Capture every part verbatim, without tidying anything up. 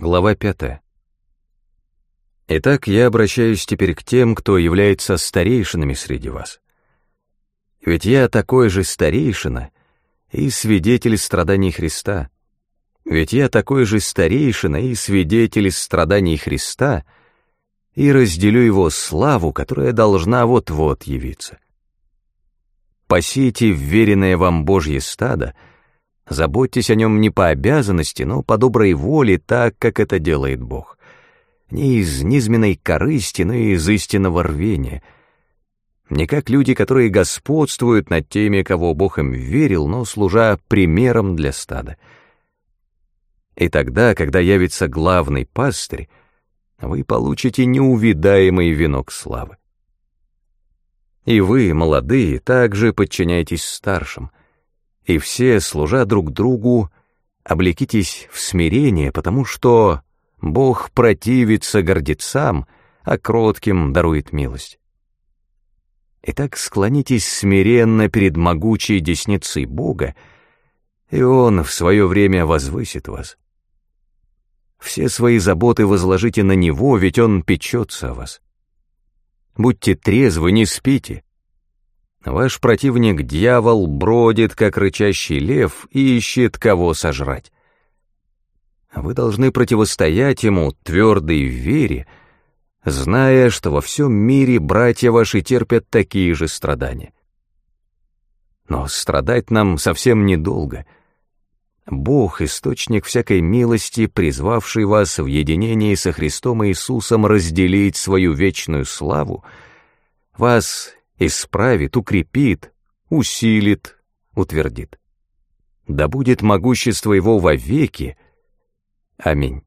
Глава пятая. Итак, я обращаюсь теперь к тем, кто является старейшинами среди вас. Ведь я такой же старейшина и свидетель страданий Христа. Ведь я такой же старейшина и свидетель страданий Христа, и разделю его славу, которая должна вот-вот явиться. Пасите вверенное вам Божье стадо, заботьтесь о нем не по обязанности, но по доброй воле, так, как это делает Бог. Не из низменной корысти, но из истинного рвения. Не как люди, которые господствуют над теми, кого Бог им верил, но служа примером для стада. И тогда, когда явится главный пастырь, вы получите неувидаемый венок славы. И вы, молодые, также подчиняйтесь старшим, и все, служа друг другу, облекитесь в смирение, потому что Бог противится гордецам, а кротким дарует милость. Итак, склонитесь смиренно перед могучей десницей Бога, и Он в свое время возвысит вас. Все свои заботы возложите на Него, ведь Он печется о вас. Будьте трезвы, не спите. Ваш противник, дьявол, бродит, как рычащий лев, и ищет, кого сожрать. Вы должны противостоять ему, твердой в вере, зная, что во всем мире братья ваши терпят такие же страдания. Но страдать нам совсем недолго. Бог, источник всякой милости, призвавший вас в единении со Христом Иисусом разделить свою вечную славу, вас исправит, укрепит, усилит, утвердит. Да будет могущество Его вовеки. Аминь.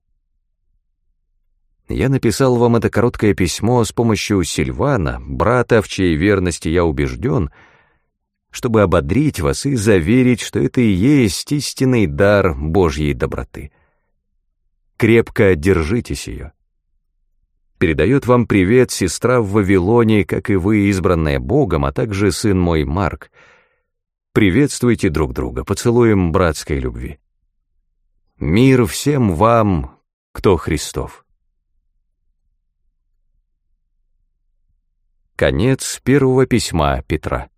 Я написал вам это короткое письмо с помощью Сильвана, брата, в чьей верности я убежден, чтобы ободрить вас и заверить, что это и есть истинный дар Божьей доброты. Крепко держитесь ее. Передает вам привет сестра в Вавилоне, как и вы, избранная Богом, а также сын мой Марк. Приветствуйте друг друга, поцелуем братской любви. Мир всем вам, кто Христов. Конец первого письма Петра.